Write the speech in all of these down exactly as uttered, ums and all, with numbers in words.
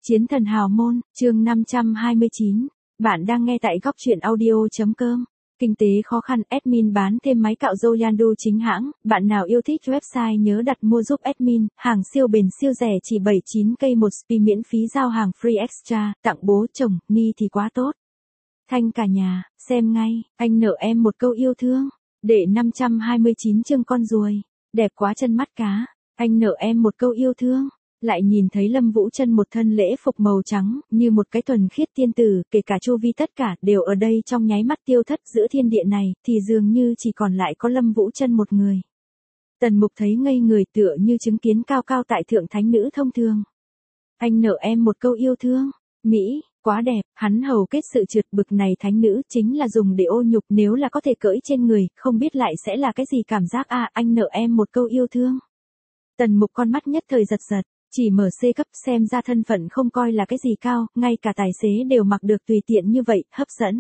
Chiến thần hào môn, chương năm trăm hai mươi chín. Bạn đang nghe tại góc truyện audio.com. Kinh tế khó khăn, admin bán thêm máy cạo râu Yandu chính hãng. Bạn nào yêu thích website nhớ đặt mua giúp admin. Hàng siêu bền siêu rẻ chỉ bảy mươi chín k một spi, miễn phí giao hàng free extra. Tặng bố chồng, ni thì quá tốt. Thanh cả nhà, xem ngay. Anh nợ em một câu yêu thương. Để năm trăm hai mươi chín chương con ruồi. Đẹp quá chân mắt cá. Anh nợ em một câu yêu thương. Lại nhìn thấy Lâm Vũ Trân một thân lễ phục màu trắng, như một cái thuần khiết tiên tử, kể cả Chu Vi tất cả đều ở đây trong nháy mắt tiêu thất giữa thiên địa này, thì dường như chỉ còn lại có Lâm Vũ Trân một người. Tần Mục thấy ngây người, tựa như chứng kiến cao cao tại thượng thánh nữ thông thường. Anh nợ em một câu yêu thương. Mỹ, quá đẹp, hắn hầu kết sự trượt bực này thánh nữ chính là dùng để ô nhục, nếu là có thể cưỡi trên người, không biết lại sẽ là cái gì cảm giác a à, anh nợ em một câu yêu thương. Tần Mục con mắt nhất thời giật giật. Chỉ mở C cấp, xem ra thân phận không coi là cái gì cao, ngay cả tài xế đều mặc được tùy tiện như vậy, hấp dẫn.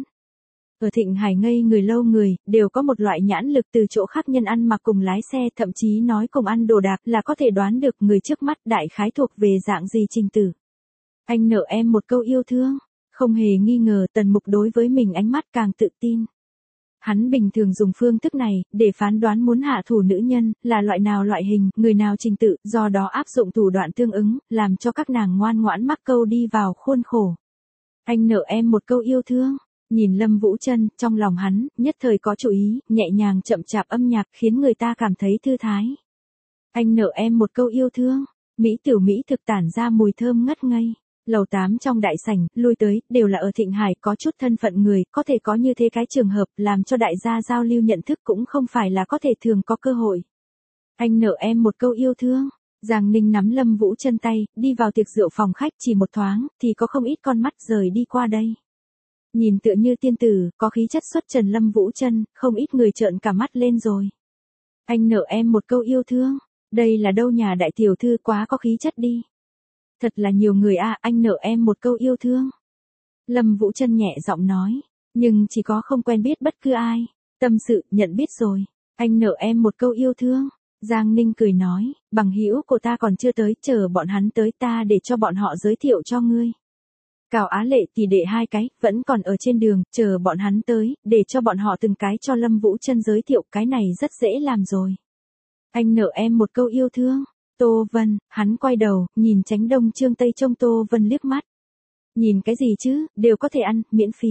Ở Thịnh Hải ngây người lâu người, đều có một loại nhãn lực từ chỗ khác nhân ăn mặc cùng lái xe, thậm chí nói cùng ăn đồ đạc là có thể đoán được người trước mắt đại khái thuộc về dạng gì trình tử. Anh nợ em một câu yêu thương, không hề nghi ngờ Tần Mục đối với mình ánh mắt càng tự tin. Hắn bình thường dùng phương thức này, để phán đoán muốn hạ thủ nữ nhân, là loại nào loại hình, người nào trình tự, do đó áp dụng thủ đoạn tương ứng, làm cho các nàng ngoan ngoãn mắc câu đi vào khuôn khổ. Anh nợ em một câu yêu thương, nhìn Lâm Vũ Trân, trong lòng hắn, nhất thời có chú ý, nhẹ nhàng chậm chạp âm nhạc khiến người ta cảm thấy thư thái. Anh nợ em một câu yêu thương, Mỹ tiểu Mỹ thực tản ra mùi thơm ngất ngây. Lầu tám trong đại sảnh, lui tới, đều là ở Thịnh Hải có chút thân phận người, có thể có như thế cái trường hợp, làm cho đại gia giao lưu nhận thức cũng không phải là có thể thường có cơ hội. Anh nợ em một câu yêu thương. Giang Ninh nắm Lâm Vũ Trân tay, đi vào tiệc rượu phòng khách chỉ một thoáng, thì có không ít con mắt rời đi qua đây. Nhìn tựa như tiên tử, có khí chất xuất trần Lâm Vũ Trân, không ít người trợn cả mắt lên rồi. Anh nợ em một câu yêu thương. Đây là đâu nhà đại tiểu thư, quá có khí chất đi. Thật là nhiều người a à, anh nợ em một câu yêu thương. Lâm Vũ Trân nhẹ giọng nói, nhưng chỉ có không quen biết bất cứ ai. Tâm sự, nhận biết rồi. Anh nợ em một câu yêu thương. Giang Ninh cười nói, bằng hữu của ta còn chưa tới, chờ bọn hắn tới ta để cho bọn họ giới thiệu cho ngươi. Cào Á Lệ tỷ đệ hai cái, vẫn còn ở trên đường, chờ bọn hắn tới, để cho bọn họ từng cái cho Lâm Vũ Trân giới thiệu, cái này rất dễ làm rồi. Anh nợ em một câu yêu thương. Tô Vân, hắn quay đầu, nhìn Chánh Đông Trương Tây trông Tô Vân liếc mắt. Nhìn cái gì chứ, đều có thể ăn, miễn phí.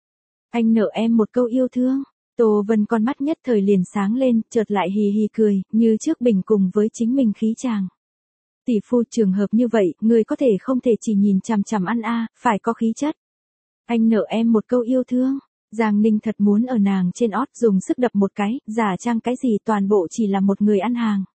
Anh nợ em một câu yêu thương. Tô Vân con mắt nhất thời liền sáng lên, chợt lại hì hì cười, như trước bình cùng với chính mình khí chàng. Tỷ phu trường hợp như vậy, người có thể không thể chỉ nhìn chằm chằm ăn a, phải có khí chất. Anh nợ em một câu yêu thương. Giang Ninh thật muốn ở nàng trên ót dùng sức đập một cái, giả trang cái gì toàn bộ chỉ là một người ăn hàng.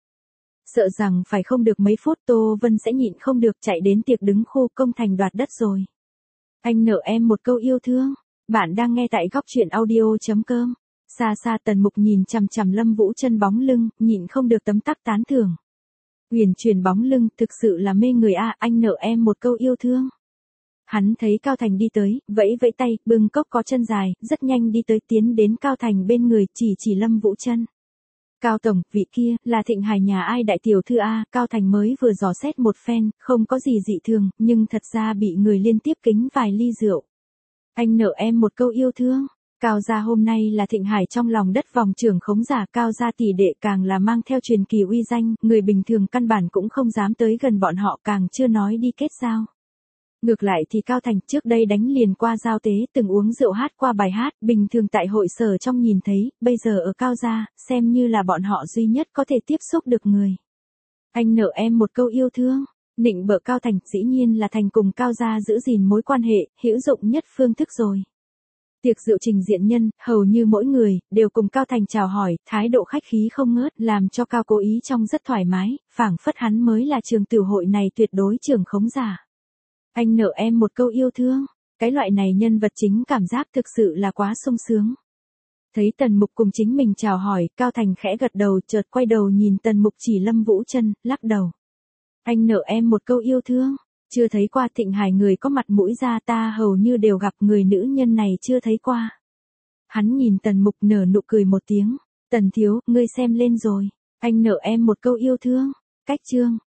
Sợ rằng phải không được mấy phút Tô Vân sẽ nhịn không được chạy đến tiệc đứng khu công thành đoạt đất rồi. Anh nợ em một câu yêu thương. Bạn đang nghe tại góc truyện audio.com. Xa xa Tần Mục nhìn chằm chằm Lâm Vũ Trân bóng lưng, nhịn không được tấm tắc tán thưởng. Huyền truyền bóng lưng, thực sự là mê người a à, anh nợ em một câu yêu thương. Hắn thấy Cao Thành đi tới, vẫy vẫy tay, bưng cốc có chân dài, rất nhanh đi tới tiến đến Cao Thành bên người, chỉ chỉ Lâm Vũ Trân. Cao Tổng, vị kia, là Thịnh Hải nhà ai đại tiểu thư A, Cao Thành mới vừa dò xét một phen, không có gì dị thường, nhưng thật ra bị người liên tiếp kính vài ly rượu. Anh nợ em một câu yêu thương. Cao gia hôm nay là Thịnh Hải trong lòng đất vòng trưởng khống giả, Cao gia tỷ đệ càng là mang theo truyền kỳ uy danh, người bình thường căn bản cũng không dám tới gần bọn họ, càng chưa nói đi kết giao. Ngược lại thì Cao Thành trước đây đánh liền qua giao tế, từng uống rượu hát qua bài hát, bình thường tại hội sở trong nhìn thấy, bây giờ ở Cao gia, xem như là bọn họ duy nhất có thể tiếp xúc được người. Anh nợ em một câu yêu thương. Nịnh bợ Cao Thành, dĩ nhiên là Thành cùng Cao gia giữ gìn mối quan hệ, hữu dụng nhất phương thức rồi. Tiệc rượu trình diện nhân, hầu như mỗi người, đều cùng Cao Thành chào hỏi, thái độ khách khí không ngớt, làm cho Cao cố ý trong rất thoải mái, phảng phất hắn mới là trường tử hội này tuyệt đối trưởng khống giả. Anh nợ em một câu yêu thương. Cái loại này nhân vật chính cảm giác thực sự là quá sung sướng. Thấy Tần Mục cùng chính mình chào hỏi, Cao Thành khẽ gật đầu, chợt quay đầu nhìn Tần Mục chỉ Lâm Vũ Trân, lắc đầu. Anh nợ em một câu yêu thương. Chưa thấy qua Thịnh Hải người có mặt mũi ra, ta hầu như đều gặp, người nữ nhân này chưa thấy qua. Hắn nhìn Tần Mục nở nụ cười một tiếng. Tần thiếu, ngươi xem lên rồi. Anh nợ em một câu yêu thương. Cách chương.